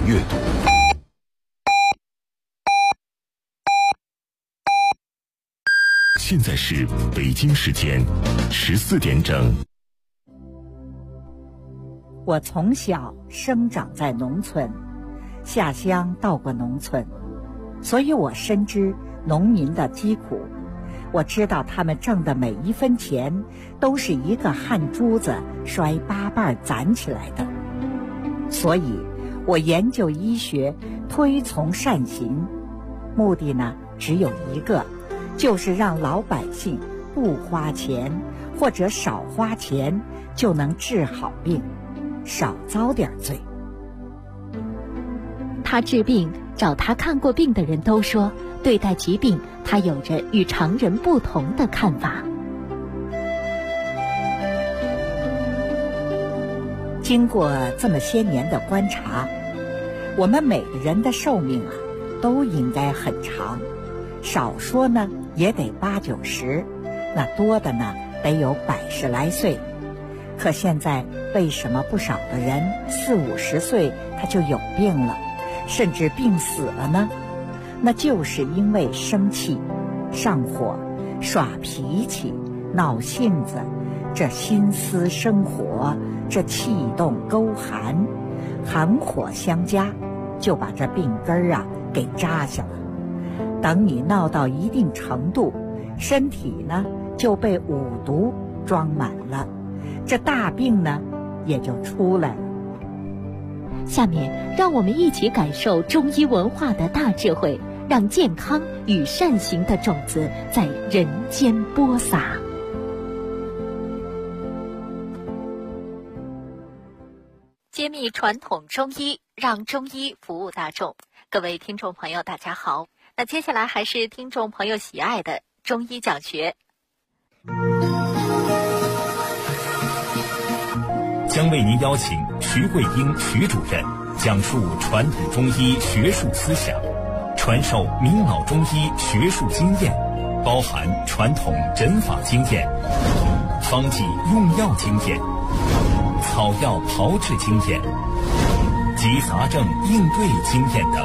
阅读。现在是北京时间14点整。 我从小生长在农村，下乡到过农村，所以我深知农民的疾苦。我知道他们挣的每一分钱都是一个汗珠子摔八瓣攒起来的。所以我研究医学，推崇善行，目的呢只有一个，就是让老百姓不花钱或者少花钱就能治好病，少遭点罪。 他治病，找他看过病的人都说，对待疾病他有着与常人不同的看法。 经过这么些年的观察，我们每个人的寿命啊都应该很长，少说呢也得80、90，那多的呢得有100来岁。可现在为什么不少的人40、50岁他就有病了，甚至病死了呢？那就是因为生气、上火、耍脾气、闹性子，这心思生火，这气动勾寒，寒火相加，就把这病根儿啊给扎下了。等你闹到一定程度，身体呢就被五毒装满了，这大病呢也就出来了。 下面让我们一起感受中医文化的大智慧，让健康与善行的种子在人间播撒。揭秘传统中医，让中医服务大众。各位听众朋友大家好，那接下来还是听众朋友喜爱的中医讲学， 将为您邀请徐慧英徐主任讲述传统中医学术思想，传授明老中医学术经验，包含传统诊法经验、方剂用药经验、草药炮制经验及杂症应对经验等。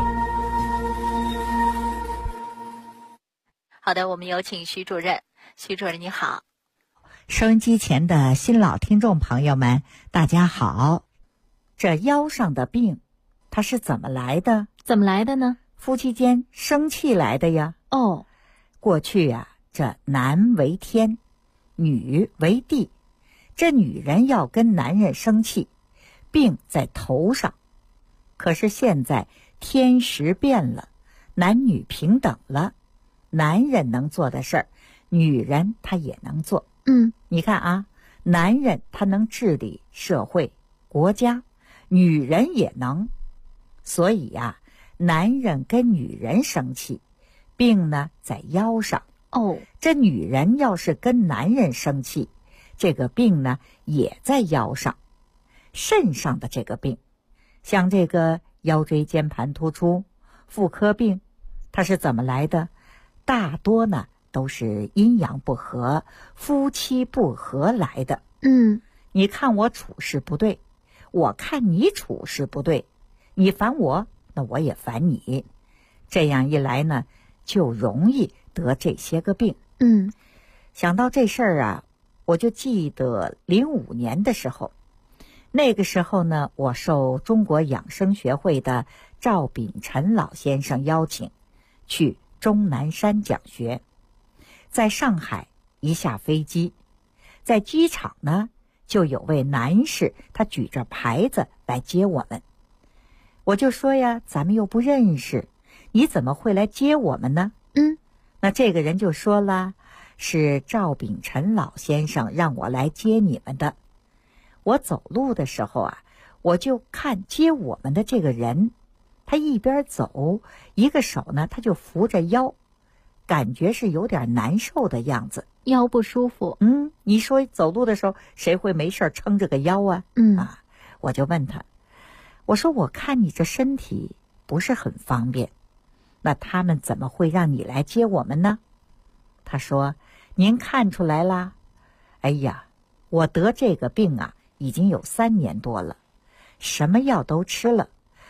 好的，我们有请徐主任。徐主任你好。 收音机前的新老听众朋友们大家好。这腰上的病它是怎么来的？ 怎么来的呢？ 夫妻间生气来的呀。 哦， 过去啊，这男为天，女为地，这女人要跟男人生气，病在头上。可是现在天时变了，男女平等了，男人能做的事儿，女人她也能做。你看啊，男人他能治理社会国家，女人也能。所以啊，男人跟女人生气，病呢在腰上。 哦， 这女人要是跟男人生气，这个病呢也在腰上。肾上的这个病，像这个腰椎间盘突出、妇科病，它是怎么来的？大多呢都是阴阳不和、夫妻不和来的。你看我处事不对，我看你处事不对，你烦我，那我也烦你，这样一来呢，就容易得这些个病。想到这事儿啊，我就记得05年的时候，那个时候呢，我受中国养生学会的赵秉辰老先生邀请，去终南山讲学。在上海一下飞机，在机场呢就有位男士，他举着牌子来接我们。我就说呀，咱们又不认识，你怎么会来接我们呢？那这个人就说了，是赵秉辰老先生让我来接你们的。我走路的时候啊，我就看接我们的这个人，他一边走，一个手呢他就扶着腰，感觉是有点难受的样子， 腰不舒服。 你说走路的时候谁会没事撑着个腰啊？我就问他，我说我看你这身体不是很方便，那他们怎么会让你来接我们呢？他说，您看出来啦？哎呀，我得这个病啊已经有3年多了，什么药都吃了，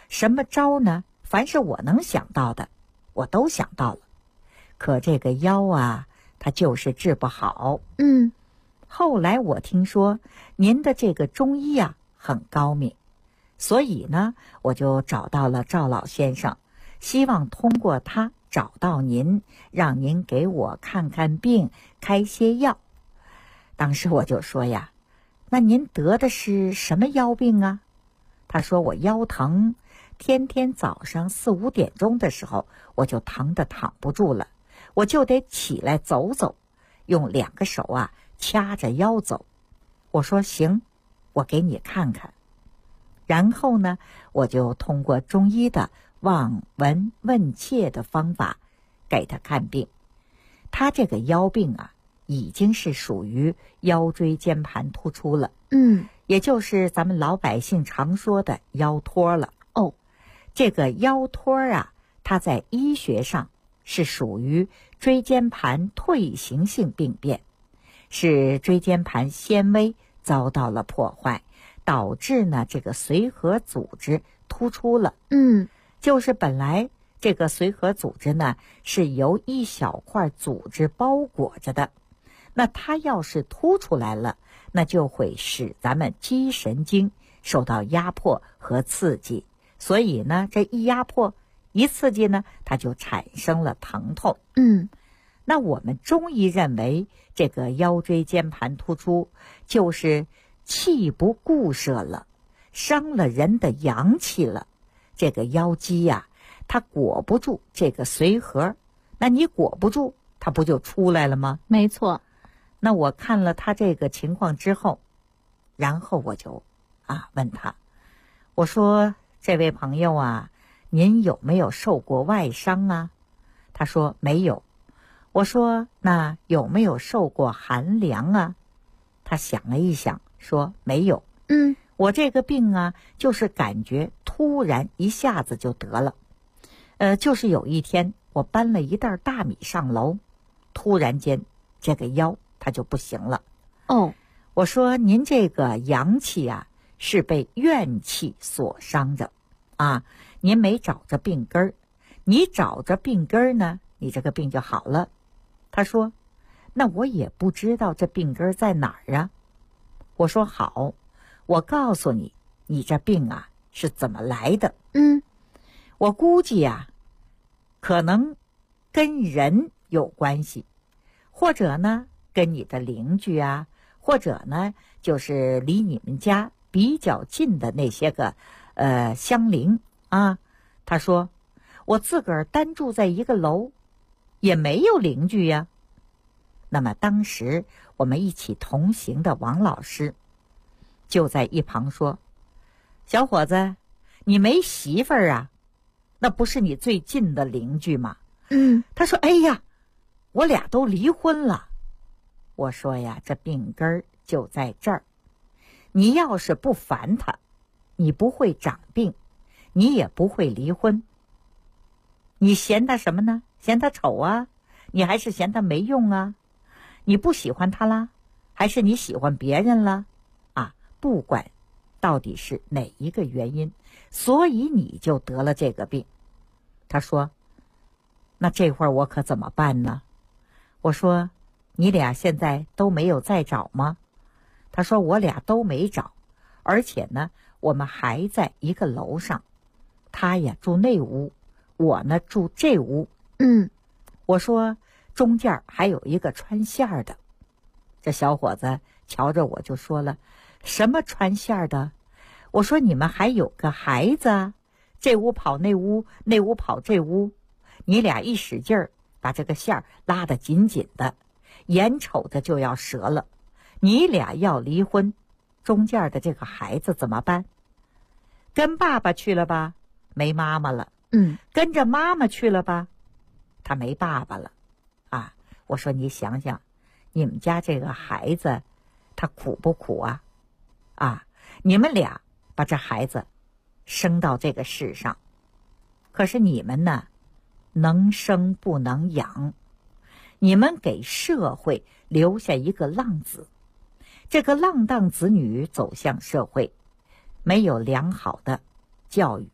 什么招呢？凡是我能想到的，我都想到了。可这个腰啊，它就是治不好。后来我听说您的这个中医啊很高明，所以呢，我就找到了赵老先生，希望通过他找到您，让您给我看看病，开些药。当时我就说呀，那您得的是什么腰病啊？他说我腰疼，天天早上4、5点钟的时候，我就疼得躺不住了，我就得起来走走，用2个手啊掐着腰走。我说行，我给你看看。然后呢，我就通过中医的望闻问切的方法给他看病。他这个腰病啊，已经是属于腰椎间盘突出了，也就是咱们老百姓常说的腰托了。这个腰托啊，它在医学上是属于椎间盘退行性病变，是椎间盘纤维遭到了破坏，导致呢这个髓核组织突出了。就是本来这个髓核组织呢是由一小块组织包裹着的，那它要是凸出来了，那就会使咱们肌神经受到压迫和刺激，所以呢这一压迫一刺激呢，它就产生了疼痛。那我们中医认为这个腰椎间盘突出就是气不固摄了，伤了人的阳气了。这个腰肌呀，它裹不住这个髓核，那你裹不住，它不就出来了吗？ 没错。 那我看了他这个情况之后，然后我就问他，我说这位朋友啊，您有没有受过外伤啊？他说没有。我说那有没有受过寒凉啊？他想了一想说没有。我这个病啊，就是感觉突然一下子就得了。就是有一天我搬了一袋大米上楼，突然间这个腰它就不行了。我说您这个阳气啊是被怨气所伤着啊，您没找着病根儿，你找着病根儿呢，你这个病就好了。他说那我也不知道这病根儿在哪儿啊。我说好，我告诉你，你这病啊是怎么来的。我估计啊可能跟人有关系，或者呢跟你的邻居啊，或者呢就是离你们家比较近的那些个乡邻啊。他说我自个儿单住在一个楼，也没有邻居呀。那么当时我们一起同行的王老师就在一旁说，小伙子，你没媳妇儿啊？那不是你最近的邻居吗？他说哎呀，我俩都离婚了。我说呀，这病根儿就在这儿，你要是不烦他，你不会长病，你也不会离婚。你嫌他什么呢？嫌他丑啊？你还是嫌他没用啊？你不喜欢他啦？还是你喜欢别人了？不管到底是哪一个原因，所以你就得了这个病。他说那这会儿我可怎么办呢？我说你俩现在都没有再找吗？他说我俩都没找，而且呢我们还在一个楼上，他呀住那屋，我呢住这屋。我说中间还有一个穿线的。这小伙子瞧着我就说了，什么穿线的？我说你们还有个孩子啊，这屋跑那屋，那屋跑这屋，你俩一使劲儿把这个线拉得紧紧的，眼瞅着就要折了。你俩要离婚，中间的这个孩子怎么办？跟爸爸去了吧，没妈妈了。跟着妈妈去了吧，他没爸爸了。我说你想想，你们家这个孩子他苦不苦啊？你们俩把这孩子生到这个世上，可是你们呢能生不能养，你们给社会留下一个浪子，这个浪荡子女走向社会，没有良好的教育，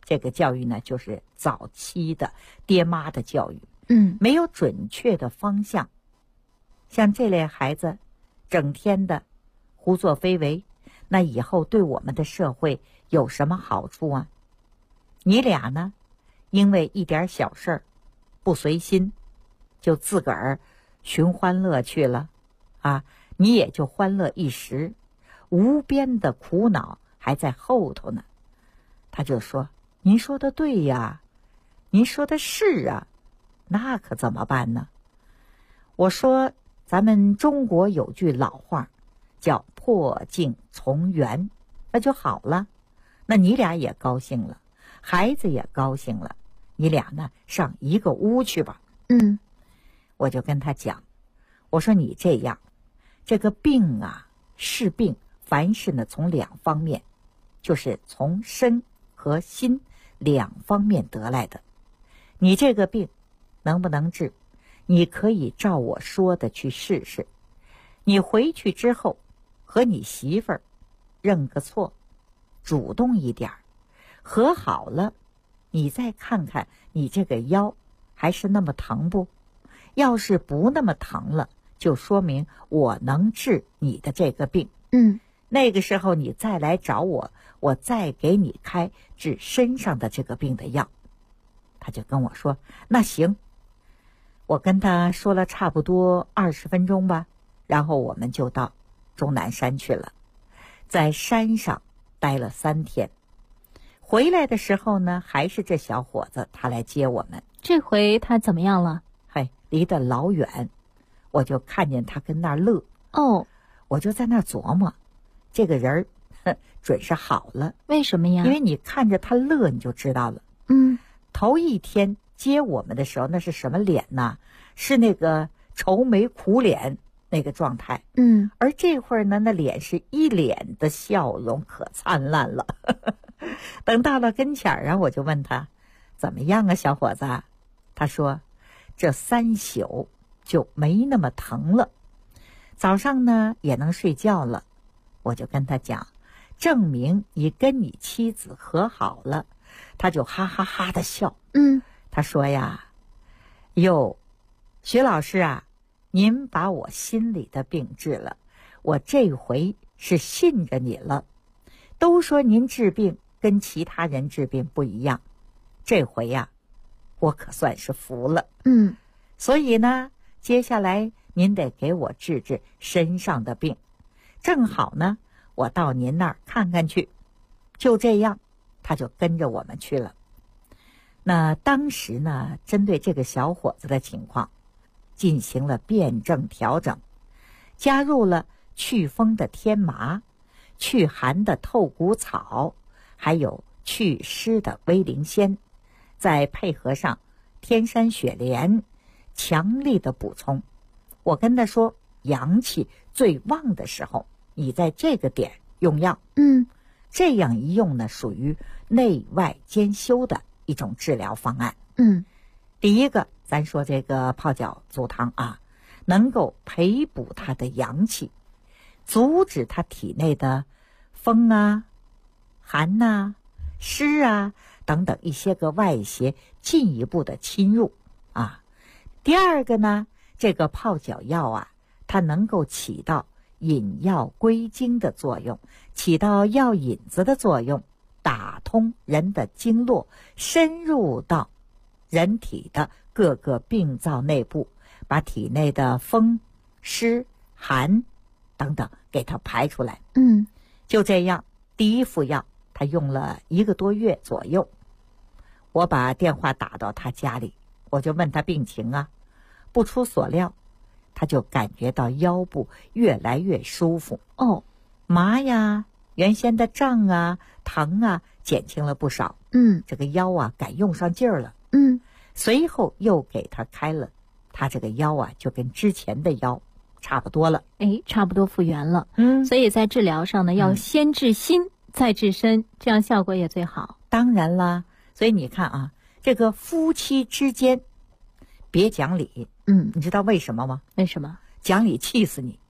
这个教育呢，就是早期的爹妈的教育，没有准确的方向。像这类孩子，整天的胡作非为，那以后对我们的社会有什么好处啊？你俩呢，因为一点小事儿不随心，就自个儿寻欢乐去了啊，你也就欢乐一时，无边的苦恼还在后头呢。他就说：“您说的对呀，您说的是啊，那可怎么办呢？”我说：“咱们中国有句老话，叫破镜重圆，那就好了。那你俩也高兴了，孩子也高兴了，你俩呢上一个屋去吧。”我就跟他讲，我说你这样，这个病啊是病，凡事呢从两方面，就是从身和心两方面得来的。你这个病能不能治，你可以照我说的去试试。你回去之后和你媳妇儿认个错，主动一点，和好了，你再看看你这个腰还是那么疼不？要是不那么疼了，就说明我能治你的这个病。那个时候你再来找我，我再给你开治身上的这个病的药。他就跟我说：“那行。”我跟他说了差不多20分钟吧，然后我们就到终南山去了，在山上待了3天。回来的时候呢，还是这小伙子他来接我们。 这回他怎么样了？ 离得老远，我就看见他跟那儿乐。我就在那儿琢磨，这个人准是好了。 为什么呀？ 因为你看着他乐，你就知道了。头一天接我们的时候，那是什么脸呢？是那个愁眉苦脸那个状态。而这会儿呢，那脸是一脸的笑容，可灿烂了。等到了跟前啊，我就问他怎么样啊，小伙子？他说这3宿就没那么疼了，早上呢也能睡觉了。我就跟他讲，证明你跟你妻子和好了。他就哈哈哈的笑。他说呀，哟，徐老师啊，您把我心里的病治了，我这回是信着你了。都说您治病跟其他人治病不一样，这回呀，我可算是服了。所以呢，接下来您得给我治治身上的病，正好呢，我到您那儿看看去。就这样，他就跟着我们去了。那当时呢，针对这个小伙子的情况，进行了辩证调整，加入了祛风的天麻、祛寒的透骨草，还有祛湿的威灵仙，再配合上天山雪莲，强力的补充。我跟他说，阳气最旺的时候，你在这个点用药。这样一用呢，属于内外兼修的一种治疗方案。第一个，咱说这个泡脚足汤啊，能够培补他的阳气，阻止他体内的风啊、寒啊、湿啊等等一些个外邪进一步的侵入啊。第二个呢，这个泡脚药啊，它能够起到引药归经的作用，起到药引子的作用，打通人的经络，深入到人体的各个病灶内部，把体内的风、湿、寒等等给它排出来。就这样，第一副药他用了1个多月左右。我把电话打到他家里，我就问他病情啊，不出所料，他就感觉到腰部越来越舒服。麻呀，原先的胀啊、疼啊减轻了不少。这个腰啊敢用上劲儿了。随后又给他开了，他这个腰啊就跟之前的腰差不多了。 差不多复原了。所以在治疗上呢，要先治心，再治身，这样效果也最好。 当然啦，所以你看啊，这个夫妻之间别讲理。你知道为什么吗？ 为什么？ 讲理气死你。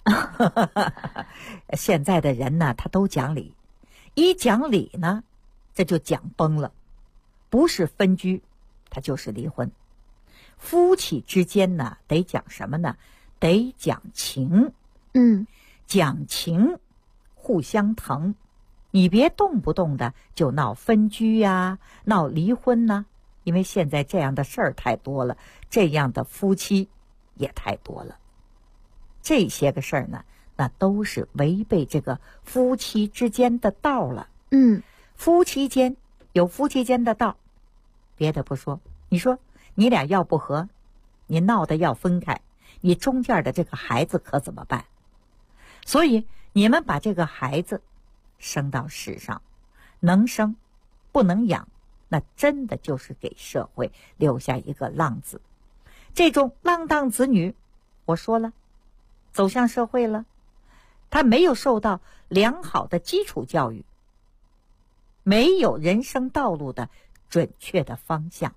现在的人呢，他都讲理，一讲理呢，这就讲崩了。 不是分居，它就是离婚。夫妻之间呢，得讲什么呢？得讲情。讲情，互相疼。你别动不动的就闹分居呀，闹离婚呢，因为现在这样的事儿太多了，这样的夫妻也太多了。这些个事儿呢，那都是违背这个夫妻之间的道了。夫妻间有夫妻间的道，别的不说，你说你俩要不和，你闹得要分开，你中间的这个孩子可怎么办？所以你们把这个孩子生到世上，能生不能养，那真的就是给社会留下一个浪子。这种浪荡子女，我说了，走向社会了，他没有受到良好的基础教育，没有人生道路的准确的方向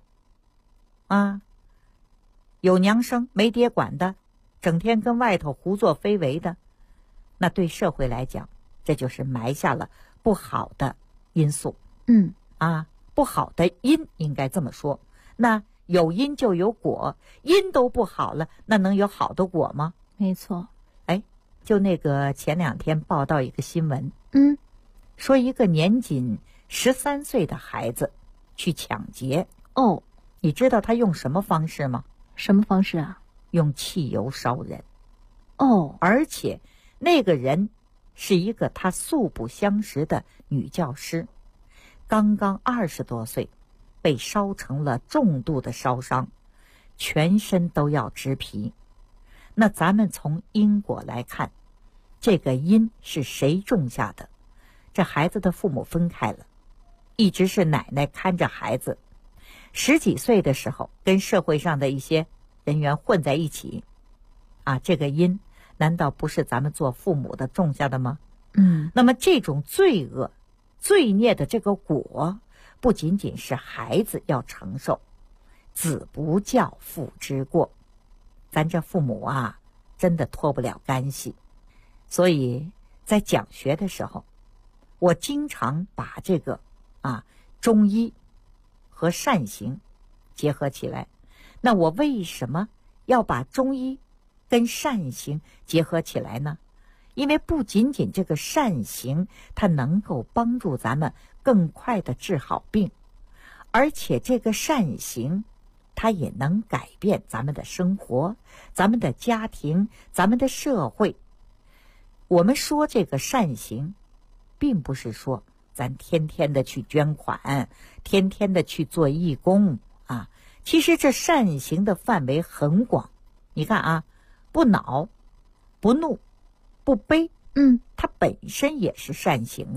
有娘生没爹管的，整天跟外头胡作非为的，那对社会来讲，这就是埋下了不好的因素。不好的因应该这么说。那有因就有果，因都不好了，那能有好的果吗？ 没错。 就那个前2天报道一个新闻，说一个年仅13岁的孩子去抢劫。你知道他用什么方式吗？ 什么方式啊？ 用汽油烧人。而且那个人是一个他素不相识的女教师，刚刚20多岁，被烧成了重度的烧伤，全身都要植皮。那咱们从因果来看，这个因是谁种下的？这孩子的父母分开了，一直是奶奶看着孩子，10几岁的时候跟社会上的一些人员混在一起这个因难道不是咱们做父母的种下的吗？那么这种罪恶罪孽的这个果，不仅仅是孩子要承受，子不教父之过，咱这父母真的脱不了干系。所以在讲学的时候，我经常把这个中医和善行结合起来。那我为什么要把中医跟善行结合起来呢？因为不仅仅这个善行它能够帮助咱们更快的治好病，而且这个善行它也能改变咱们的生活，咱们的家庭，咱们的社会。我们说这个善行，并不是说咱天天的去捐款，天天的去做义工其实这善行的范围很广。你看不恼不怒不悲，它本身也是善行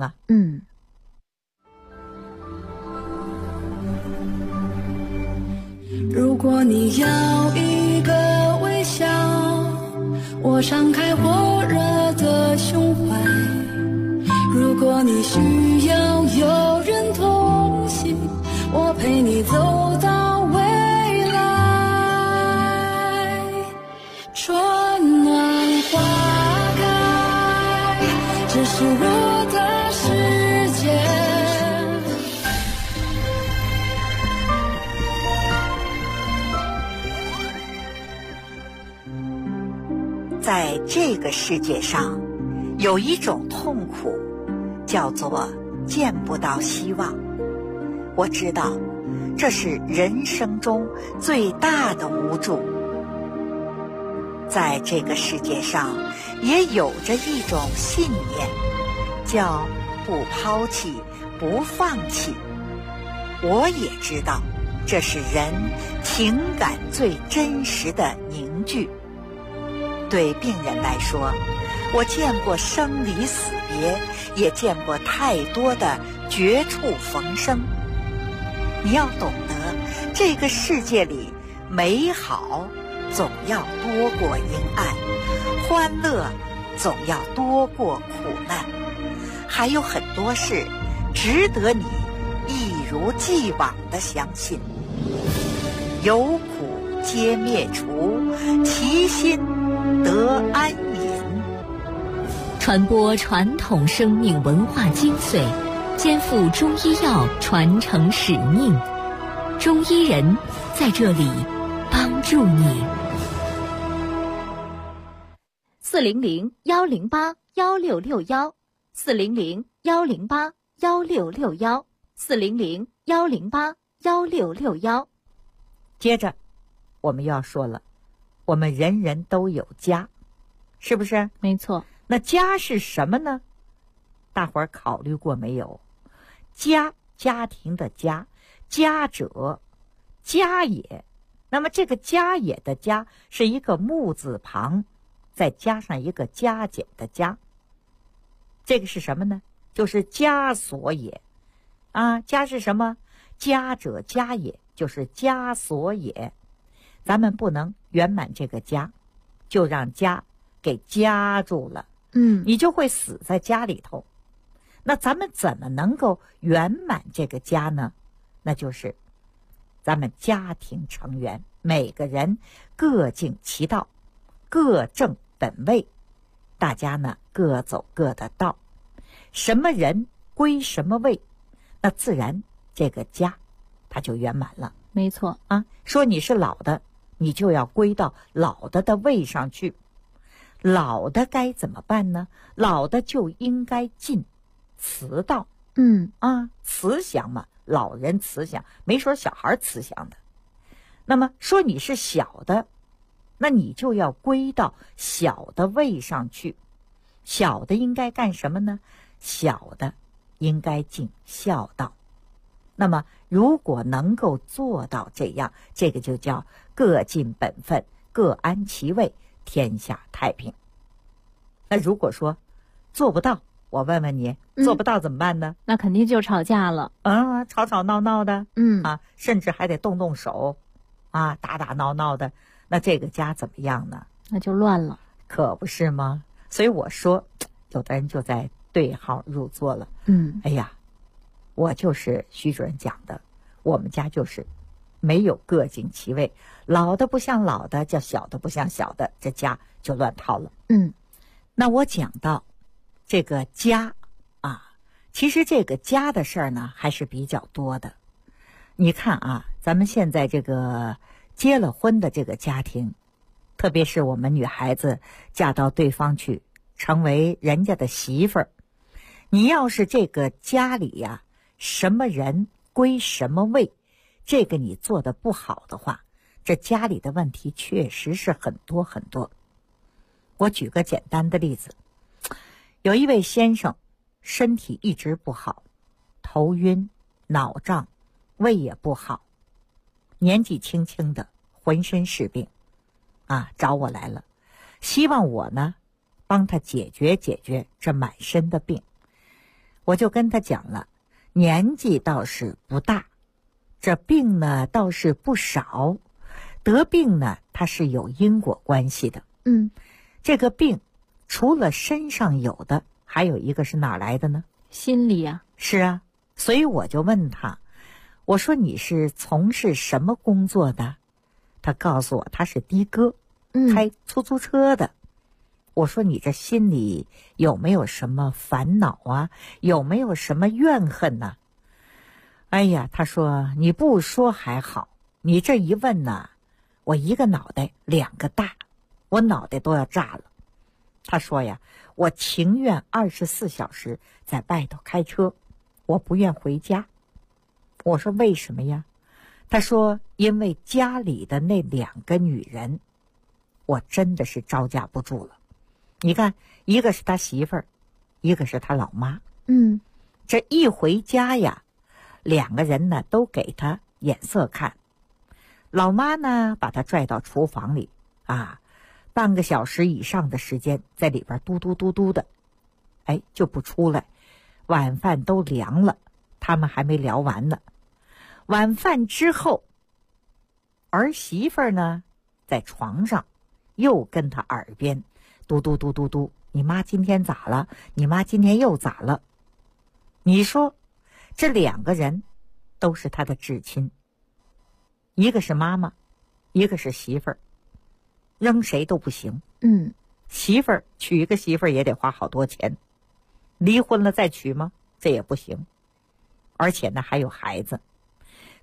如果你要一个微笑，我敞开火热的胸怀；如果你需要有人同行，我陪你走到未来。春暖花开，这是我的世界。 在这个世界上，有一种痛苦，叫做见不到希望。我知道，这是人生中最大的无助。在这个世界上，也有着一种信念，叫不抛弃，不放弃。我也知道，这是人情感最真实的凝聚。对病人来说，我见过生离死别，也见过太多的绝处逢生。你要懂得，这个世界里美好总要多过阴暗，欢乐总要多过苦难，还有很多事值得你一如既往地相信。有苦皆灭除，其心得安隐。 传播传统生命文化精髓，肩负中医药传承使命， 中医人在这里帮助你。 400-108-1661，400-108-1661，400-108-1661。 接着我们又要说了，我们人人都有家，是不是？ 没错。 那家是什么呢？大伙儿考虑过没有？家，家庭的家，家者家也。那么这个家也的家是一个木字旁，再加上一个加减的加。这个是什么呢？就是枷锁也。家是什么？家者家也，就是枷锁也。咱们不能圆满这个家，就让家给夹住了，你就会死在家里头。那咱们怎么能够圆满这个家呢？那就是咱们家庭成员每个人各尽其道，各正本位，大家呢各走各的道，什么人归什么位，那自然这个家它就圆满了。 没错说你是老的，你就要归到老的位上去。老的该怎么办呢？老的就应该尽慈道。慈祥嘛，老人慈祥，没说小孩慈祥的。那么说你是小的，那你就要归到小的位上去。小的应该干什么呢？小的应该尽孝道。那么如果能够做到这样，这个就叫各尽本分，各安其位，天下太平。那如果说做不到，我问问你，做不到怎么办呢？ 那肯定就吵架了。 吵吵闹闹的，甚至还得动动手，打打闹闹的，那这个家怎么样呢？ 那就乱了。 可不是吗？所以我说，有的人就在对号入座了。哎呀，我就是徐主任讲的，我们家就是没有各尽其位，老的不像老的，叫小的不像小的，这家就乱套了。那我讲到这个家其实这个家的事儿呢还是比较多的。你看咱们现在这个结了婚的这个家庭，特别是我们女孩子嫁到对方去，成为人家的媳妇儿，你要是这个家里什么人归什么位，这个你做的不好的话，这家里的问题确实是很多很多。我举个简单的例子，有一位先生身体一直不好，头晕脑胀，胃也不好，年纪轻轻的浑身是病找我来了，希望我呢帮他解决解决这满身的病。我就跟他讲了，年纪倒是不大，这病呢倒是不少，得病呢它是有因果关系的。这个病除了身上有的，还有一个是哪来的呢？ 心理啊。 是啊，所以我就问他，我说你是从事什么工作的？他告诉我他是的哥，开出租车的。我说你这心里有没有什么烦恼有没有什么怨恨呢？哎呀，他说你不说还好，你这一问呢，我一个脑袋两个大，我脑袋都要炸了。他说呀，我情愿24小时在外头开车，我不愿回家。我说为什么呀？他说因为家里的那2个女人，我真的是招架不住了。你看，一个是他媳妇儿，一个是他老妈。这一回家呀，2个人呢都给他眼色看。老妈呢把他拽到厨房里半个小时以上的时间在里边嘟嘟嘟嘟的，就不出来。晚饭都凉了，他们还没聊完呢。晚饭之后，儿媳妇呢在床上又跟他耳边嘟嘟嘟嘟嘟，你妈今天咋了？你妈今天又咋了？你说这2个人都是他的至亲，一个是妈妈，一个是媳妇儿，扔谁都不行。媳妇儿娶一个媳妇儿也得花好多钱，离婚了再娶吗？这也不行。而且呢还有孩子，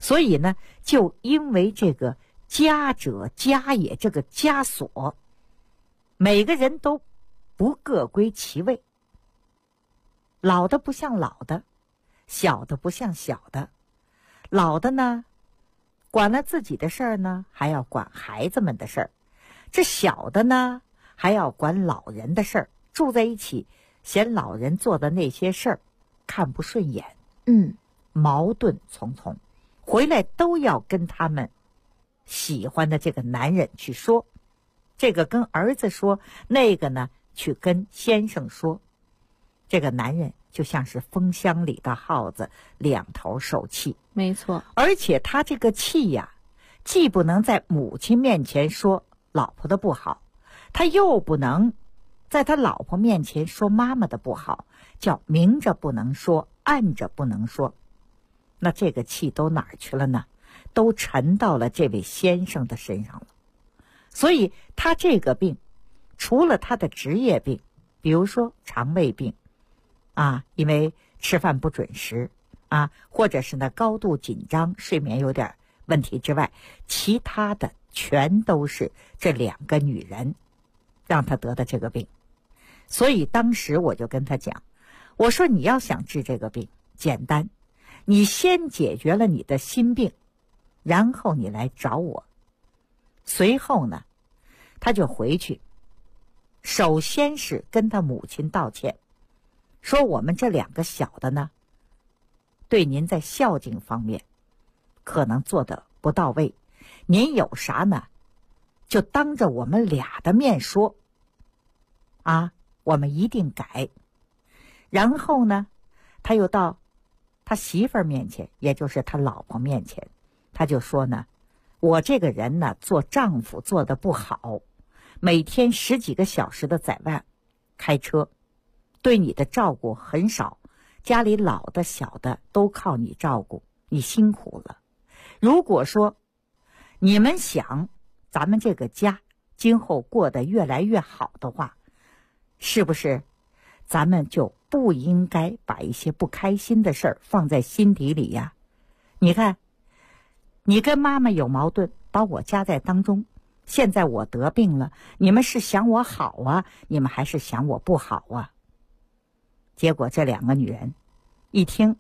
所以呢，就因为这个家者家也，这个枷锁，每个人都不各归其位，老的不像老的，小的不像小的，老的呢管了自己的事儿呢，还要管孩子们的事儿，这小的呢还要管老人的事儿，住在一起嫌老人做的那些事儿看不顺眼，矛盾重重，回来都要跟他们喜欢的这个男人去说，这个跟儿子说，那个呢去跟先生说，这个男人就像是风箱里的耗子，两头受气。 没错， 而且他这个气呀，既不能在母亲面前说老婆的不好，他又不能在他老婆面前说妈妈的不好，叫明着不能说，暗着不能说。那这个气都哪儿去了呢？都沉到了这位先生的身上了。所以他这个病，除了他的职业病，比如说肠胃病啊，因为吃饭不准时啊，或者是呢高度紧张，睡眠有点问题之外，其他的全都是这两个女人让他得的这个病。所以当时我就跟他讲，我说你要想治这个病简单，你先解决了你的心病，然后你来找我。随后呢，他就回去，首先是跟他母亲道歉，说我们这两个小的呢，对您在孝敬方面可能做得不到位，您有啥呢就当着我们俩的面说啊，我们一定改。然后呢，他又到他媳妇儿面前，也就是他老婆面前，他就说呢，我这个人呢做丈夫做得不好，每天10几个小时的在外开车，对你的照顾很少，家里老的小的都靠你照顾，你辛苦了。如果说你们想咱们这个家今后过得越来越好的话，是不是咱们就不应该把一些不开心的事儿放在心底里呀？你看，你跟妈妈有矛盾，把我夹在当中，现在我得病了，你们是想我好啊，你们还是想我不好啊？结果这两个女人一听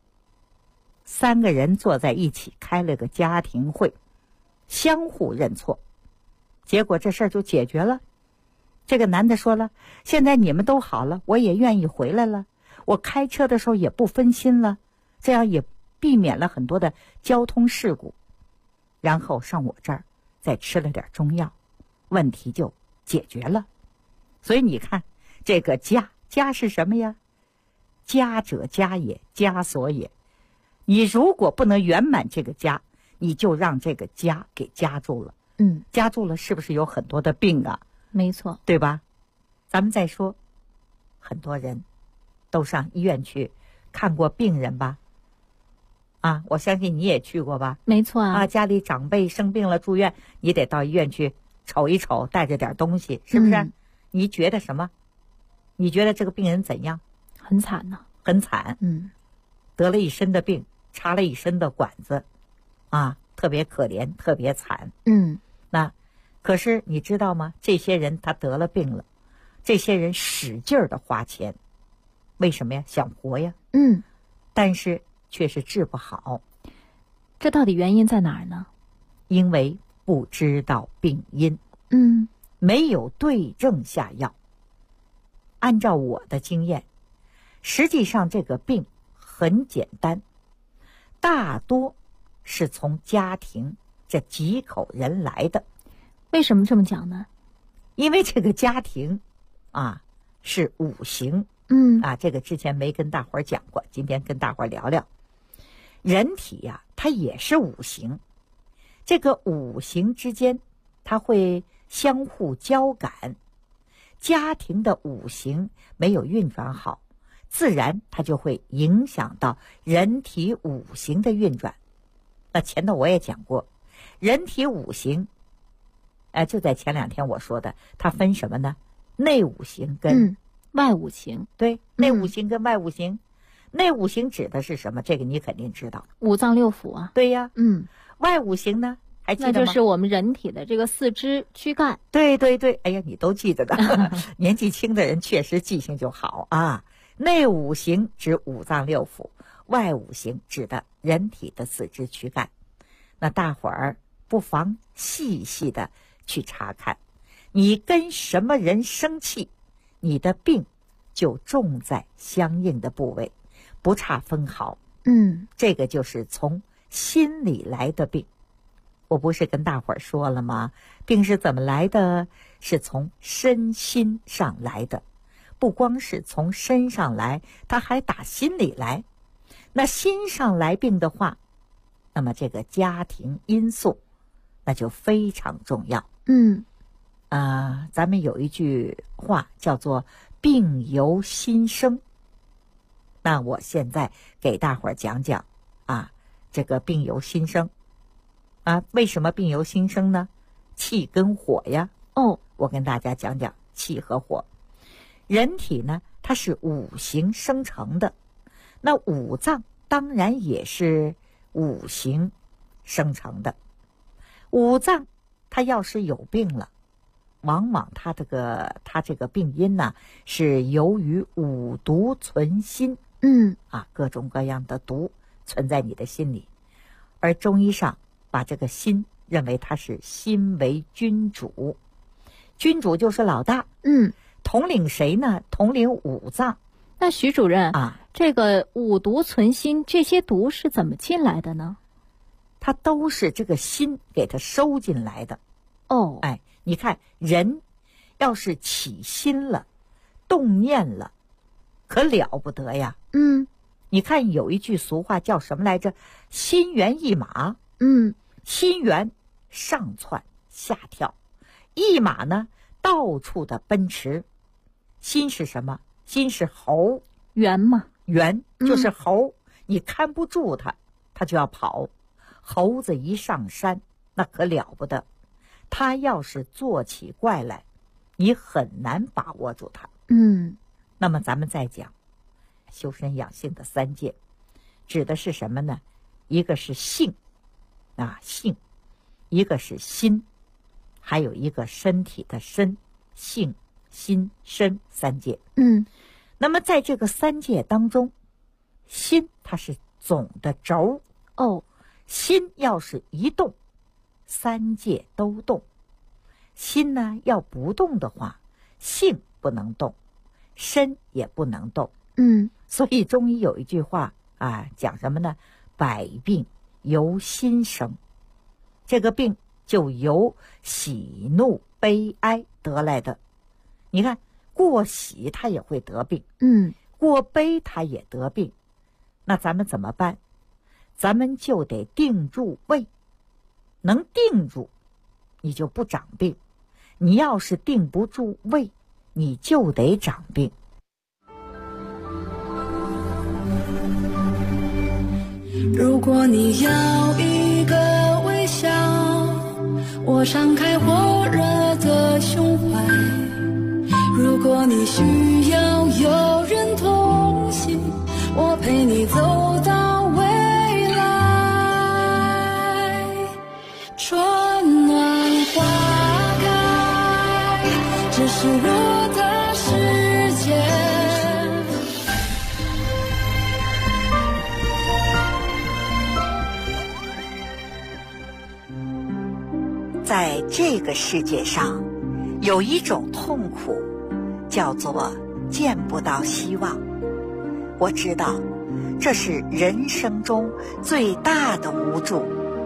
，3个人坐在一起开了个家庭会，相互认错，结果这事儿就解决了。这个男的说了，现在你们都好了，我也愿意回来了，我开车的时候也不分心了，这样也避免了很多的交通事故，然后上我这儿再吃了点中药，问题就解决了。所以你看，这个家是什么呀？家者家也，枷锁也。你如果不能圆满这个家，你就让这个家给夹住了。夹住了，是不是有很多的病啊？ 没错， 对吧？咱们再说，很多人都上医院去看过病人吧？啊，我相信你也去过吧？ 没错啊。 家里长辈生病了住院，你得到医院去瞅一瞅，带着点东西，是不是？你觉得什么？你觉得这个病人怎样？ 很惨呢。 很惨。得了一身的病，插了一身的管子，啊，特别可怜，特别惨。那可是你知道吗？这些人他得了病了，这些人使劲儿的花钱，为什么呀？想活呀。但是却是治不好。 这到底原因在哪儿呢？ 因为不知道病因。没有对症下药。按照我的经验，实际上这个病很简单，大多是从家庭这几口人来的。 为什么这么讲呢？ 因为这个家庭啊是五行。这个之前没跟大伙儿讲过，今天跟大伙儿聊聊。人体呀，它也是五行，这个五行之间它会相互交感，家庭的五行没有运转好，自然它就会影响到人体五行的运转。那前头我也讲过，人体五行就在前2天我说的，它分什么呢？内五行跟外五行。 对，内五行跟外五行。 内五行指的是什么？这个你肯定知道。 五脏六腑啊。 对呀。 嗯。 外五行呢？还记得吗？ 那就是我们人体的这个四肢躯干。 对对对，哎呀，你都记得的。年纪轻的人确实记性就好啊。内五行指五脏六腑，外五行指的人体的四肢躯干。那大伙儿不妨细细的去查看，你跟什么人生气，你的病就重在相应的部位，不差分毫。这个就是从心里来的病。我不是跟大伙儿说了吗？病是怎么来的？是从身心上来的，不光是从身上来，它还打心里来。那心上来病的话，那么这个家庭因素那就非常重要。咱们有一句话叫做病由心生。那我现在给大伙儿讲讲这个病由心生。为什么病由心生呢？气跟火呀。我跟大家讲讲气和火。人体呢，它是五行生成的，那五脏当然也是五行生成的。五脏它要是有病了，往往它这个病因呢，是由于五毒存心。各种各样的毒存在你的心里，而中医上把这个心认为它是心为君主，君主就是老大。统领谁呢？统领五脏。 那徐主任这个五毒存心，这些毒是怎么进来的呢？ 它都是这个心给它收进来的。你看人要是起心了，动念了，可了不得呀。你看有一句俗话叫什么来着？心猿意马。心猿上窜下跳，一马呢到处的奔驰。心是什么？心是猴。 猿嘛， 猿就是猴。你看不住它，它就要跑。猴子一上山，那可了不得，它要是做起怪来，你很难把握住它。那么咱们再讲修身养性的三戒，指的是什么呢？一个是性性，一个是心，还有一个身体的身，性心身三戒。那么在这个三戒当中，心它是总的轴。心要是一动，三戒都动。心呢要不动的话，性不能动，身也不能动。所以中医有一句话讲什么呢？百病由心生。这个病就由喜怒悲哀得来的。你看过喜他也会得病，过悲他也得病。那咱们怎么办？咱们就得定住位，能定住你就不长病，你要是定不住位，你就得长病。 如果你要一个微笑，我敞开火热的胸怀。如果你需要有人同行，我陪你走到未来。春暖花开，这是我的世界。 在这个世界上，有一种痛苦，叫做见不到希望。我知道，这是人生中最大的无助。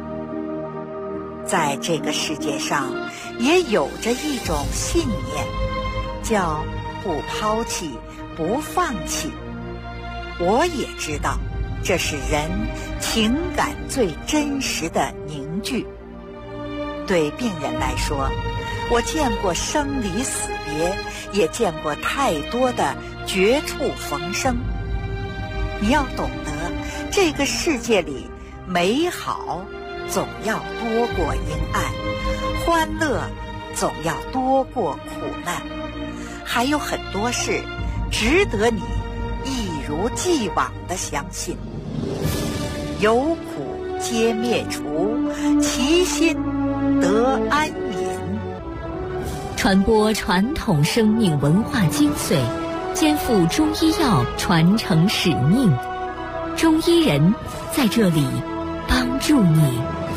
在这个世界上，也有着一种信念，叫不抛弃，不放弃。我也知道，这是人情感最真实的凝聚。对病人来说，我见过生离死别，也见过太多的绝处逢生。你要懂得，这个世界里美好总要多过阴暗，欢乐总要多过苦难，还有很多事值得你一如既往的相信。有苦皆灭除，其心得安隐。 传播传统生命文化精髓，肩负中医药传承使命。中医人在这里帮助你。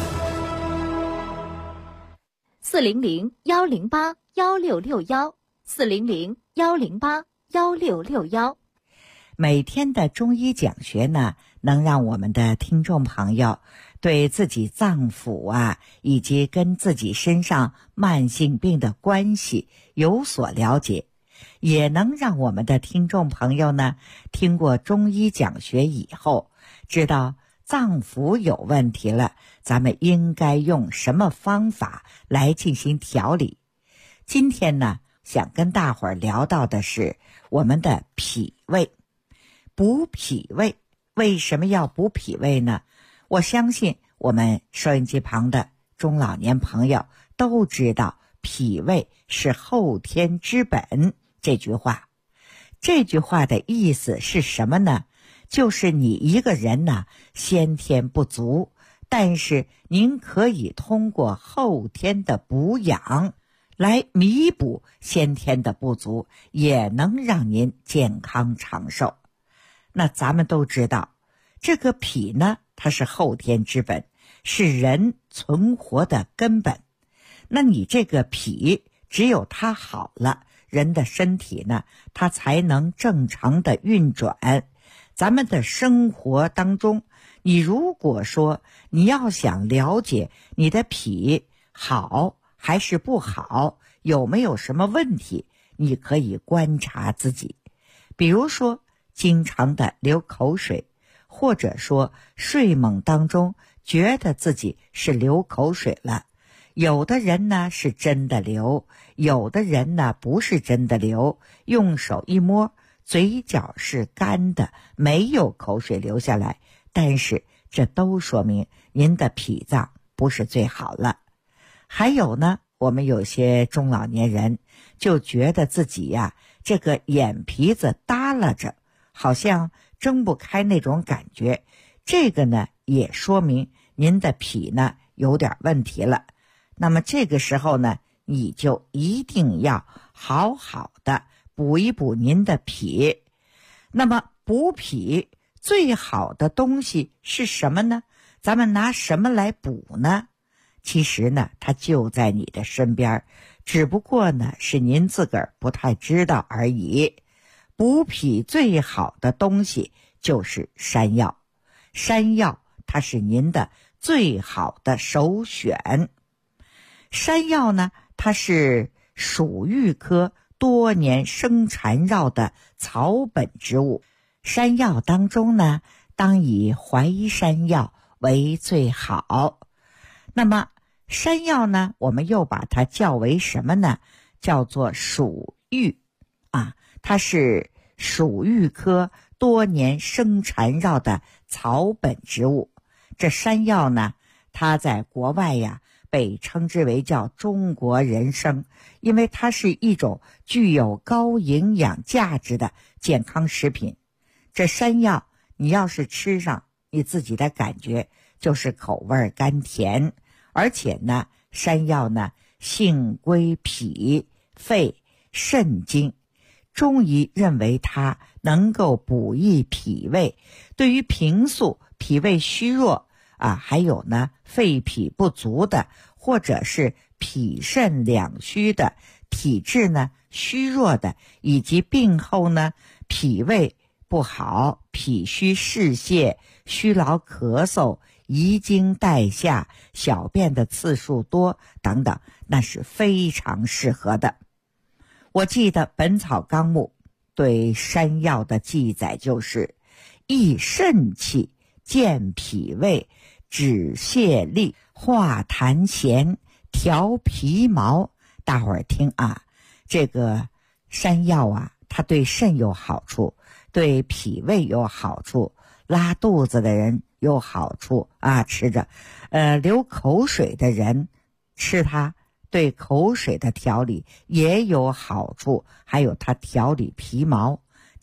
400-108-1661，400-108-1661。 每天的中医讲学呢，能让我们的听众朋友对自己脏腑以及跟自己身上慢性病的关系有所了解，也能让我们的听众朋友呢，听过中医讲学以后，知道脏腑有问题了，咱们应该用什么方法来进行调理。今天呢，想跟大伙儿聊到的是我们的脾胃。补脾胃，为什么要补脾胃呢？我相信我们收音机旁的中老年朋友都知道脾胃是后天之本这句话。这句话的意思是什么呢？就是你一个人呢，先天不足，但是您可以通过后天的补养来弥补先天的不足，也能让您健康长寿。那咱们都知道，这个脾呢，它是后天之本，是人存活的根本。那你这个脾只有它好了，人的身体呢，它才能正常的运转。咱们的生活当中，你如果说你要想了解你的脾好还是不好，有没有什么问题，你可以观察自己。比如说经常的流口水，或者说睡梦当中觉得自己是流口水了。有的人呢是真的流，有的人呢不是真的流，用手一摸，嘴角是干的，没有口水流下来，但是这都说明您的脾脏不是最好了。还有呢，我们有些中老年人就觉得自己这个眼皮子耷拉着，好像睁不开那种感觉，这个呢也说明您的脾呢有点问题了。那么这个时候呢，你就一定要好好的补一补您的脾。那么补脾最好的东西是什么呢？咱们拿什么来补呢？其实呢，它就在你的身边，只不过呢是您自个儿不太知道而已。补脾最好的东西就是山药，山药它是您的最好的首选。山药呢，它是属玉科多年生缠绕的草本植物，山药当中呢，当以淮山药为最好。那么山药呢，我们又把它叫为什么呢？叫做属玉它是属玉科多年生缠绕的草本植物。这山药呢，它在国外被称之为叫中国人参，因为它是一种具有高营养价值的健康食品。这山药你要是吃上，你自己的感觉就是口味甘甜，而且呢，山药呢性归脾、肺、肾经，中医认为它能够补益脾胃，对于平素脾胃虚弱还有呢肺脾不足的，或者是脾肾两虚的，体质呢虚弱的，以及病后呢脾胃不好、脾虚湿泄、虚劳咳嗽、遗精带下、小便的次数多等等，那是非常适合的。我记得《本草纲目》对山药的记载就是益肾气、健脾胃、止泻痢、化痰涎、调皮毛。大伙儿听这个山药它对肾有好处，对脾胃有好处，拉肚子的人有好处吃着流口水的人吃它对口水的调理也有好处，还有它调理皮毛。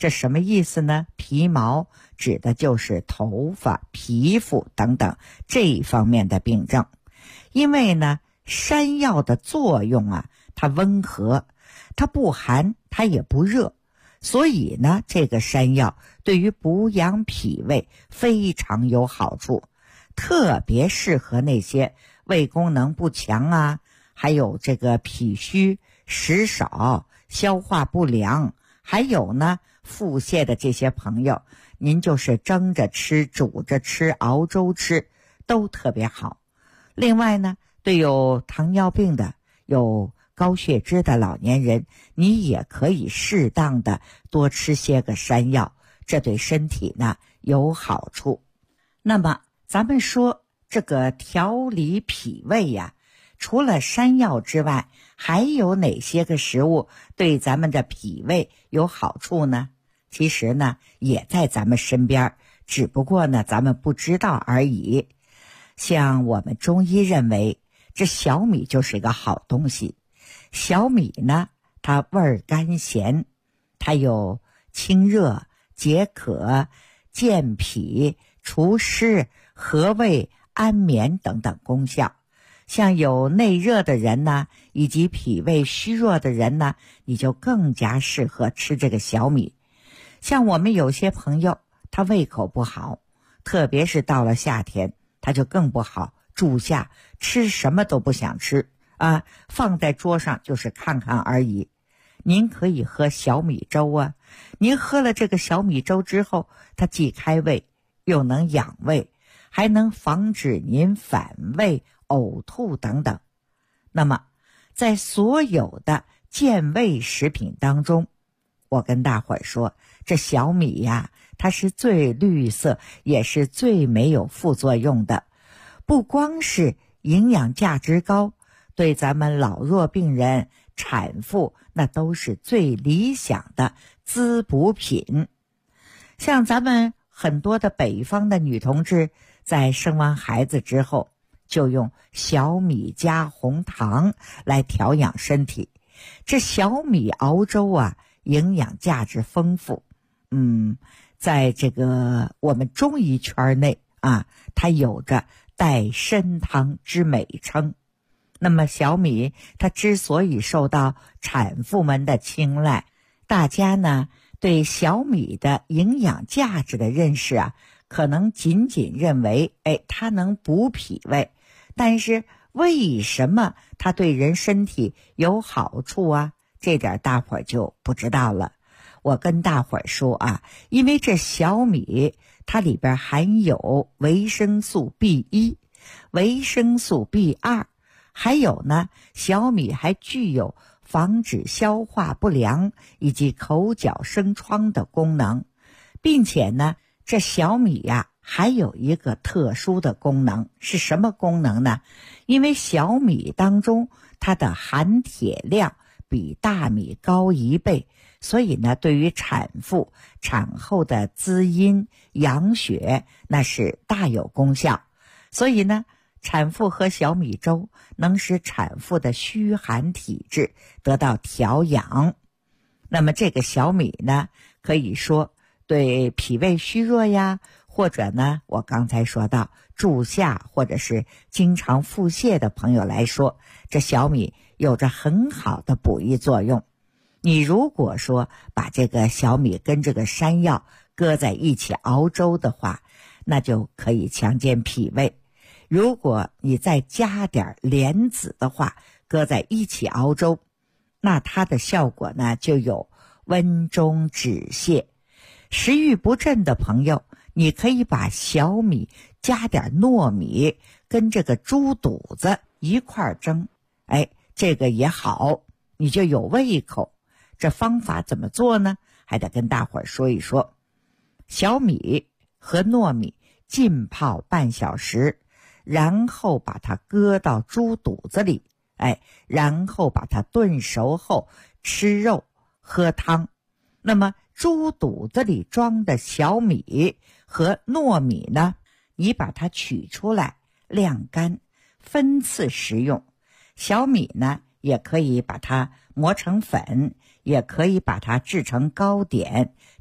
这什么意思呢？皮毛指的就是头发、皮肤等等这一方面的病症。因为呢，山药的作用啊，它温和，它不寒，它也不热，所以呢，这个山药对于补养脾胃非常有好处，特别适合那些胃功能不强啊，还有这个脾虚、食少、消化不良，还有呢腹泻的这些朋友，您就是蒸着吃、煮着吃、熬粥吃都特别好。另外呢，对有糖尿病的、有高血脂的老年人，你也可以适当的多吃些个山药，这对身体呢有好处。那么咱们说这个调理脾胃呀，除了山药之外，还有哪些个食物对咱们的脾胃有好处呢？其实呢，也在咱们身边，只不过呢，咱们不知道而已。像我们中医认为，这小米就是一个好东西。小米呢，它味儿甘咸，它有清热、解渴、健脾、除湿、和胃、安眠等等功效。像有内热的人呢，以及脾胃虚弱的人呢，你就更加适合吃这个小米。像我们有些朋友，他胃口不好，特别是到了夏天，他就更不好，住下吃什么都不想吃啊，放在桌上就是看看而已。您可以喝小米粥啊，您喝了这个小米粥之后，它既开胃又能养胃，还能防止您反胃、呕吐等等。那么在所有的健胃食品当中，我跟大伙儿说，这小米呀，它是最绿色，也是最没有副作用的。不光是营养价值高，对咱们老弱病人、产妇那都是最理想的滋补品。像咱们很多的北方的女同志，在生完孩子之后，就用小米加红糖来调养身体。这小米熬粥啊，营养价值丰富。在这个我们中医圈内啊，它有着带参汤之美称。那么小米它之所以受到产妇们的青睐，大家呢对小米的营养价值的认识啊，可能仅仅认为它能补脾胃，但是为什么它对人身体有好处啊？这点大伙儿就不知道了。我跟大伙儿说啊，因为这小米它里边含有维生素 B1、维生素 B2， 还有呢，小米还具有防止消化不良以及口角生疮的功能，并且呢，这小米呀还有一个特殊的功能，是什么功能呢？因为小米当中它的含铁量比大米高1倍，所以呢，对于产妇产后的滋阴养血那是大有功效。所以呢，产妇喝小米粥能使产妇的虚寒体质得到调养。那么这个小米呢，可以说对脾胃虚弱呀，或者呢，我刚才说到住下或者是经常腹泻的朋友来说，这小米有着很好的补益作用。你如果说把这个小米跟这个山药搁在一起熬粥的话，那就可以强健脾胃。如果你再加点莲子的话，搁在一起熬粥，那它的效果呢就有温中止泻。食欲不振的朋友，你可以把小米加点糯米跟这个猪肚子一块蒸，这个也好，你就有胃口。这方法怎么做呢？还得跟大伙儿说一说。小米和糯米浸泡半小时，然后把它搁到猪肚子里，然后把它炖熟后吃肉喝汤。那么猪肚子里装的小米和糯米呢，你把它取出来晾干，分次食用。小米呢，也可以把它磨成粉，也可以把它制成糕点，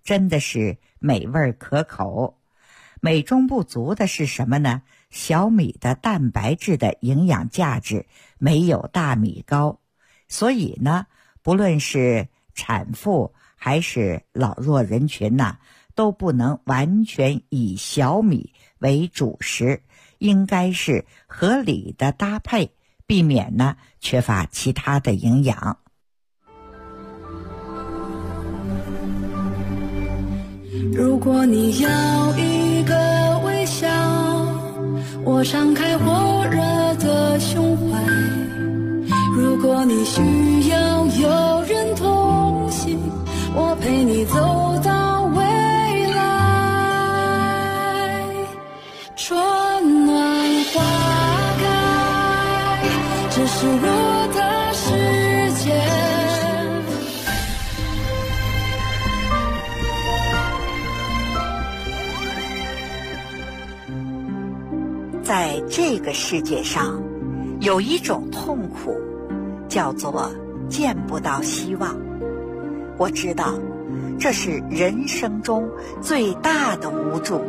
真的是美味可口。美中不足的是什么呢？小米的蛋白质的营养价值没有大米高，所以呢，不论是产妇还是老弱人群呐，都不能完全以小米为主食，应该是合理的搭配，避免呢缺乏其他的营养。 如果你要一个微笑，我敞开火热的胸怀。如果你需要有人同行，我陪你走到未来。春暖花开，这是我的世界。 在这个世界上，有一种痛苦，叫做见不到希望。我知道，这是人生中最大的无助。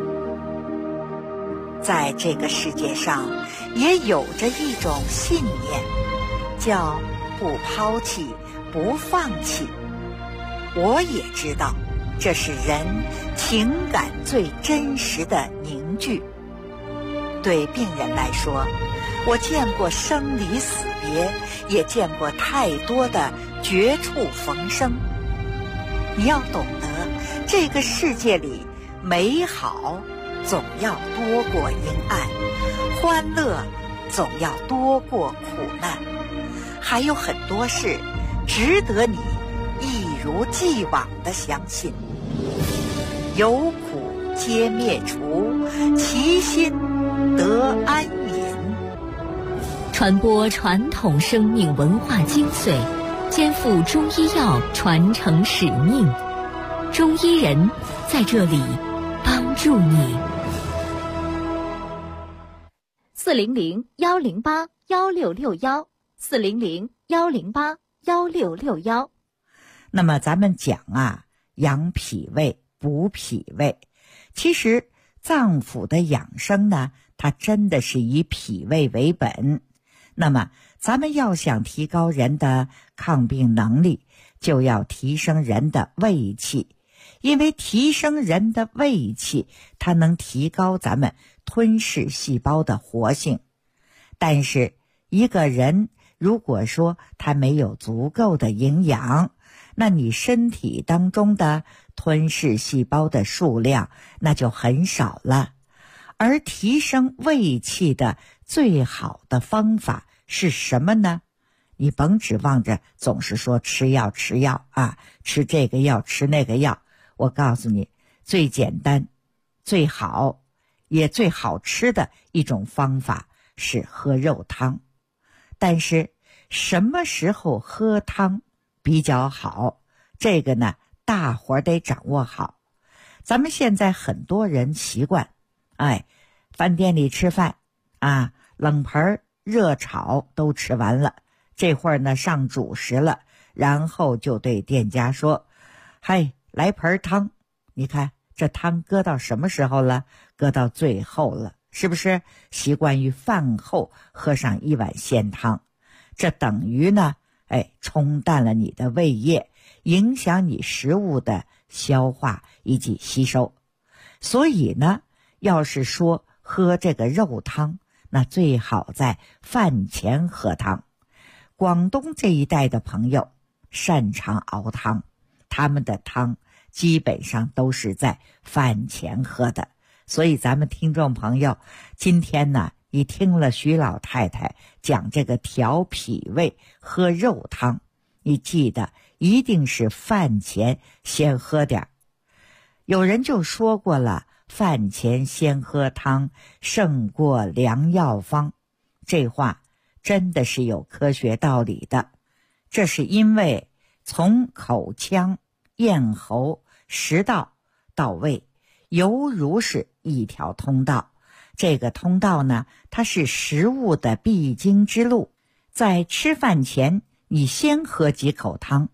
在这个世界上，也有着一种信念，叫不抛弃，不放弃。我也知道，这是人情感最真实的凝聚。对病人来说，我见过生离死别，也见过太多的绝处逢生。你要懂得，这个世界里美好总要多过阴暗，欢乐总要多过苦难，还有很多事值得你一如既往地相信。有苦皆灭除，其心得安隐。 传播传统生命文化精髓，肩负中医药传承使命。中医人在这里帮助你。 400-108-1661，400-108-1661。 那么咱们讲啊，养脾胃补脾胃，其实脏腑的养生呢，它真的是以脾胃为本。那么咱们要想提高人的抗病能力，就要提升人的胃气，因为提升人的胃气，它能提高咱们吞噬细胞的活性。但是一个人如果说他没有足够的营养，那你身体当中的吞噬细胞的数量那就很少了。而提升胃气的最好的方法是什么呢？你甭指望着总是说吃药啊，吃这个药吃那个药。我告诉你，最简单最好也最好吃的一种方法是喝肉汤。但是什么时候喝汤比较好，这个呢大伙儿得掌握好。咱们现在很多人习惯饭店里吃饭啊，冷盆热炒都吃完了，这会儿呢上主食了，然后就对店家说，嗨，来盆汤。你看这汤搁到什么时候了？搁到最后了，是不是习惯于饭后喝上一碗鲜汤？这等于呢冲淡了你的胃液，影响你食物的消化以及吸收。所以呢，要是说喝这个肉汤，那最好在饭前喝汤。广东这一带的朋友擅长熬汤，他们的汤基本上都是在饭前喝的。所以咱们听众朋友今天呢，你听了徐老太太讲这个调脾胃喝肉汤，你记得一定是饭前先喝点。有人就说过了，饭前先喝汤胜过良药方，这话真的是有科学道理的。这是因为从口腔、咽喉、食道到胃，犹如是一条通道。这个通道呢，它是食物的必经之路。在吃饭前，你先喝几口汤，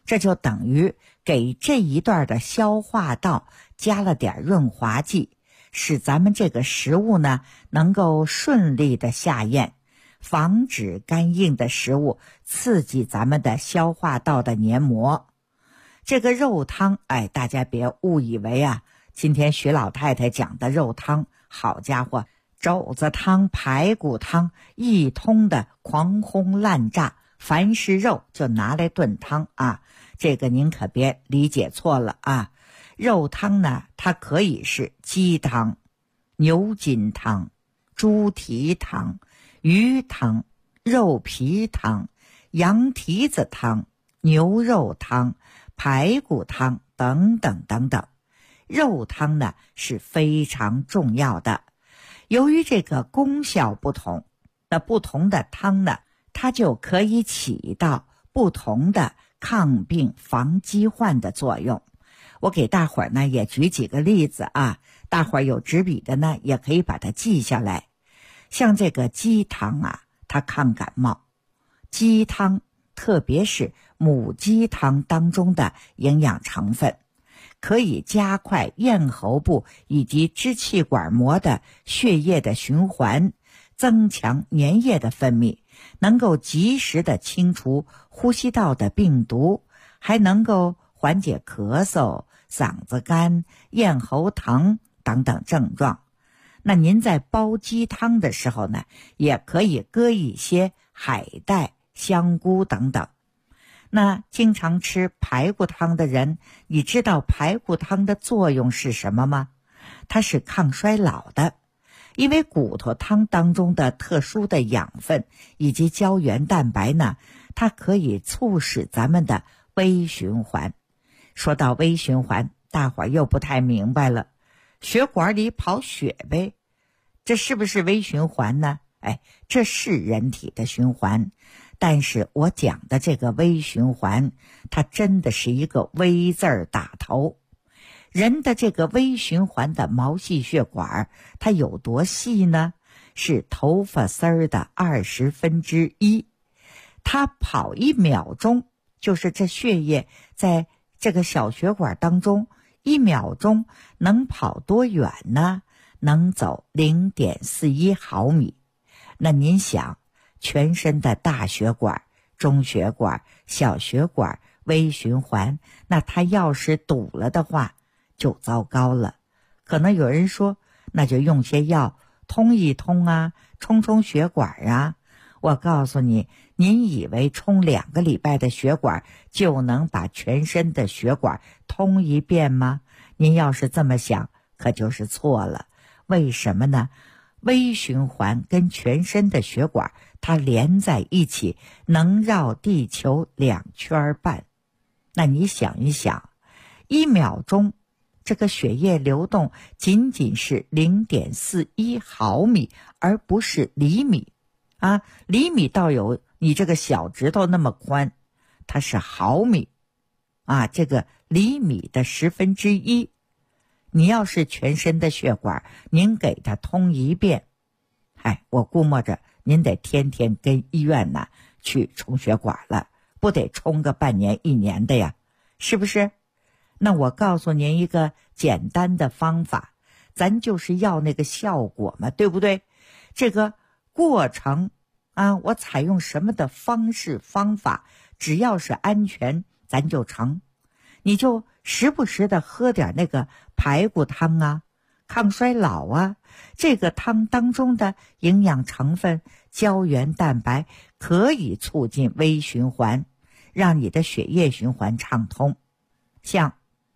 这就等于给这一段的消化道加了点润滑剂，使咱们这个食物呢能够顺利的下咽，防止干硬的食物刺激咱们的消化道的黏膜。这个肉汤，大家别误以为啊，今天徐老太太讲的肉汤，好家伙，肘子汤、排骨汤一通的狂轰滥炸，凡是肉就拿来炖汤啊，这个您可别理解错了啊。肉汤呢，它可以是鸡汤、牛筋汤、猪蹄汤、鱼汤、肉皮汤、羊蹄子汤、牛肉汤、排骨汤等等等等。肉汤呢是非常重要的，由于这个功效不同，那不同的汤呢，它就可以起到不同的抗病防疾患的作用。我给大伙儿呢也举几个例子啊，大伙儿有纸笔的呢也可以把它记下来。像这个鸡汤啊，它抗感冒。鸡汤特别是母鸡汤当中的营养成分，可以加快咽喉部以及支气管膜的血液的循环，增强粘液的分泌，能够及时的清除呼吸道的病毒，还能够缓解咳嗽、嗓子干、咽喉疼等等症状。那您在煲鸡汤的时候呢，也可以搁一些海带、香菇等等。那经常吃排骨汤的人，你知道排骨汤的作用是什么吗？它是抗衰老的，因为骨头汤当中的特殊的养分以及胶原蛋白呢，它可以促使咱们的微循环。说到微循环，大伙儿又不太明白了，血管里跑血呗，这是不是微循环呢？这是人体的循环，但是我讲的这个微循环，它真的是一个微字儿打头。人的这个微循环的毛细血管，它有多细呢？是头发丝儿的1/20，它跑1秒钟，就是这血液在这个小血管当中1秒钟能跑多远呢？能走0.41毫米。那您想，全身的大血管、中血管、小血管、微循环，那它要是堵了的话就糟糕了。可能有人说，那就用些药通一通啊，冲冲血管啊。我告诉你，您以为冲2个礼拜的血管就能把全身的血管通一遍吗？您要是这么想，可就是错了。为什么呢？微循环跟全身的血管它连在一起，能绕地球2圈半。那你想一想，1秒钟这个血液流动仅仅是0.41毫米，而不是厘米啊。厘米倒有你这个小指头那么宽，它是毫米啊，这个厘米的1/10。你要是全身的血管您给它通一遍，我估摸着您得天天跟医院呢去冲血管了，不得冲个半年1年的呀，是不是？那我告诉您一个简单的方法，咱就是要那个效果嘛，对不对？这个过程啊，我采用什么的方式方法，只要是安全咱就成。你就时不时的喝点那个排骨汤啊，抗衰老啊，这个汤当中的营养成分胶原蛋白可以促进微循环，让你的血液循环畅通。像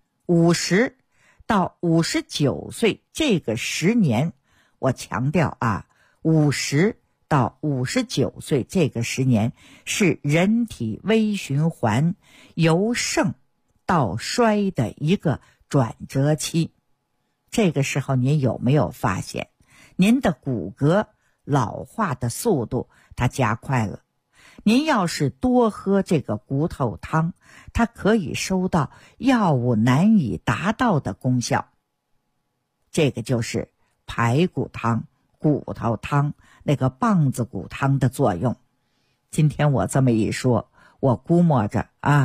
50到59岁这个10年，我强调啊，50到59岁这个10年是人体微循环由盛到衰的一个转折期。这个时候您有没有发现您的骨骼老化的速度它加快了？您要是多喝这个骨头汤，它可以收到药物难以达到的功效。这个就是排骨汤、骨头汤、那个棒子骨汤的作用。今天我这么一说，我估摸着啊，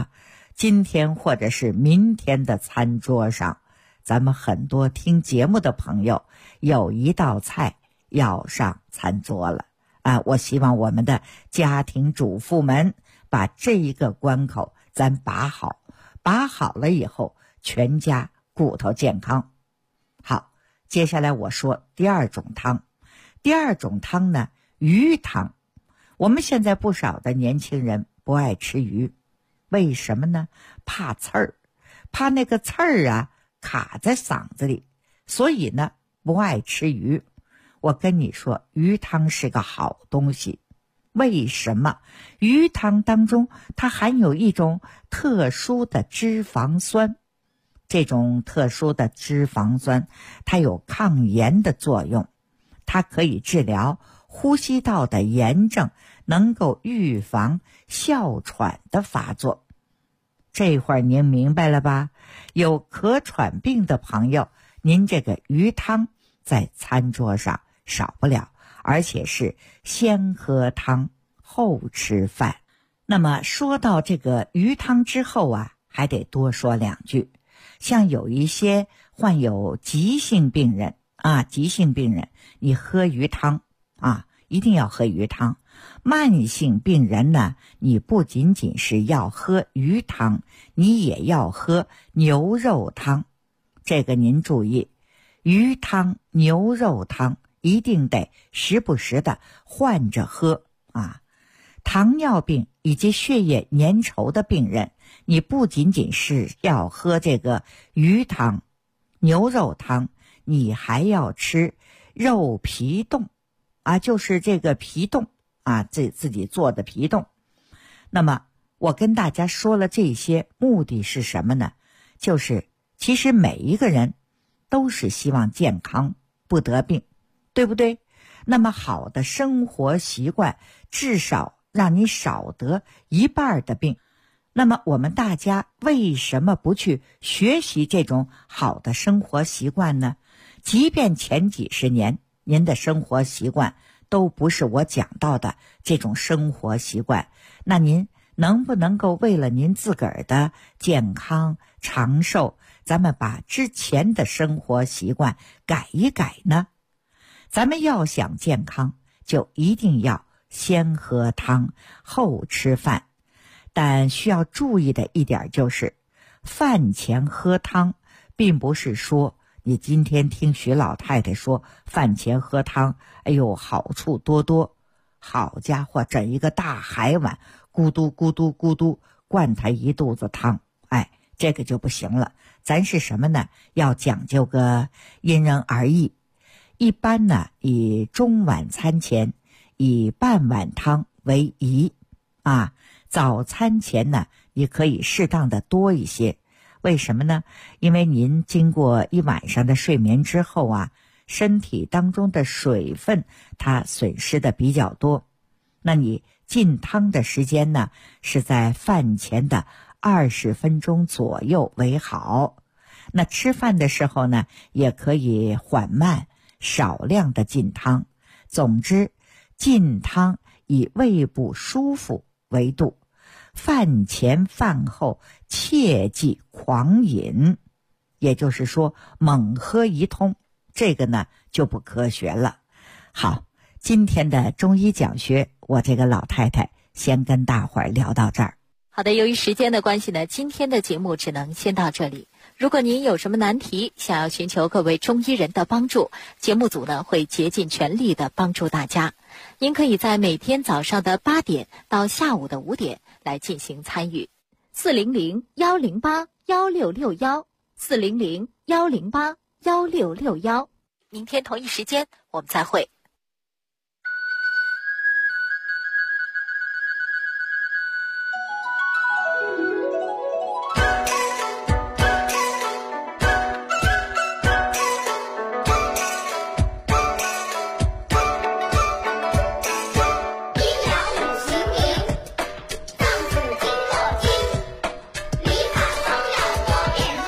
今天或者是明天的餐桌上，咱们很多听节目的朋友有一道菜要上餐桌了啊！我希望我们的家庭主妇们把这一个关口咱把好，把好了以后，全家骨头健康。好，接下来我说第二种汤。第二种汤呢，鱼汤。我们现在不少的年轻人不爱吃鱼，为什么呢？怕刺儿，怕那个刺儿啊卡在嗓子里，所以呢不爱吃鱼。我跟你说，鱼汤是个好东西。为什么？鱼汤当中它含有一种特殊的脂肪酸，这种特殊的脂肪酸它有抗炎的作用，它可以治疗呼吸道的炎症，能够预防哮喘的发作。这会儿您明白了吧？有咳喘病的朋友，您这个鱼汤在餐桌上少不了，而且是先喝汤后吃饭。那么说到这个鱼汤之后啊，还得多说两句。像有一些患有急性病人啊，急性病人你喝鱼汤啊，一定要喝鱼汤。慢性病人呢，你不仅仅是要喝鱼汤，你也要喝牛肉汤。这个您注意，鱼汤、牛肉汤一定得时不时的换着喝啊。糖尿病以及血液粘稠的病人，你不仅仅是要喝这个鱼汤、牛肉汤，你还要吃肉皮冻啊，就是这个皮冻啊，自己做的皮冻。那么我跟大家说了这些，目的是什么呢？就是其实每一个人都是希望健康不得病，对不对？那么好的生活习惯至少让你少得一半的病。那么我们大家为什么不去学习这种好的生活习惯呢？即便前几十年您的生活习惯都不是我讲到的这种生活习惯，那您能不能够为了您自个儿的健康长寿，咱们把之前的生活习惯改一改呢？咱们要想健康，就一定要先喝汤后吃饭。但需要注意的一点就是，饭前喝汤并不是说你今天听徐老太太说饭前喝汤，哎呦好处多多。好家伙，整一个大海碗，咕嘟咕嘟咕嘟灌他一肚子汤，哎，这个就不行了。咱是什么呢？要讲究个因人而异。一般呢，以中晚餐前以半碗汤为宜啊。早餐前呢，你可以适当的多一些。为什么呢？因为您经过一晚上的睡眠之后啊，身体当中的水分它损失的比较多。那你进汤的时间呢，是在饭前的20分钟左右为好。那吃饭的时候呢，也可以缓慢少量的进汤。总之，进汤以胃部舒服为度，饭前饭后切忌狂饮，也就是说猛喝一通，这个呢就不科学了。好，今天的中医讲学，我这个老太太先跟大伙儿聊到这儿。 好的，由于时间的关系呢，今天的节目只能先到这里。如果您有什么难题，想要寻求各位中医人的帮助，节目组呢会竭尽全力的帮助大家。您可以在每天早上的8点到下午的5点来进行参与。400-108-1661，400-108-1661。明天同一时间我们再会。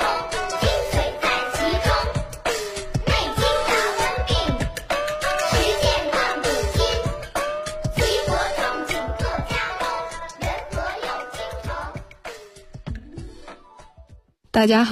实大家好。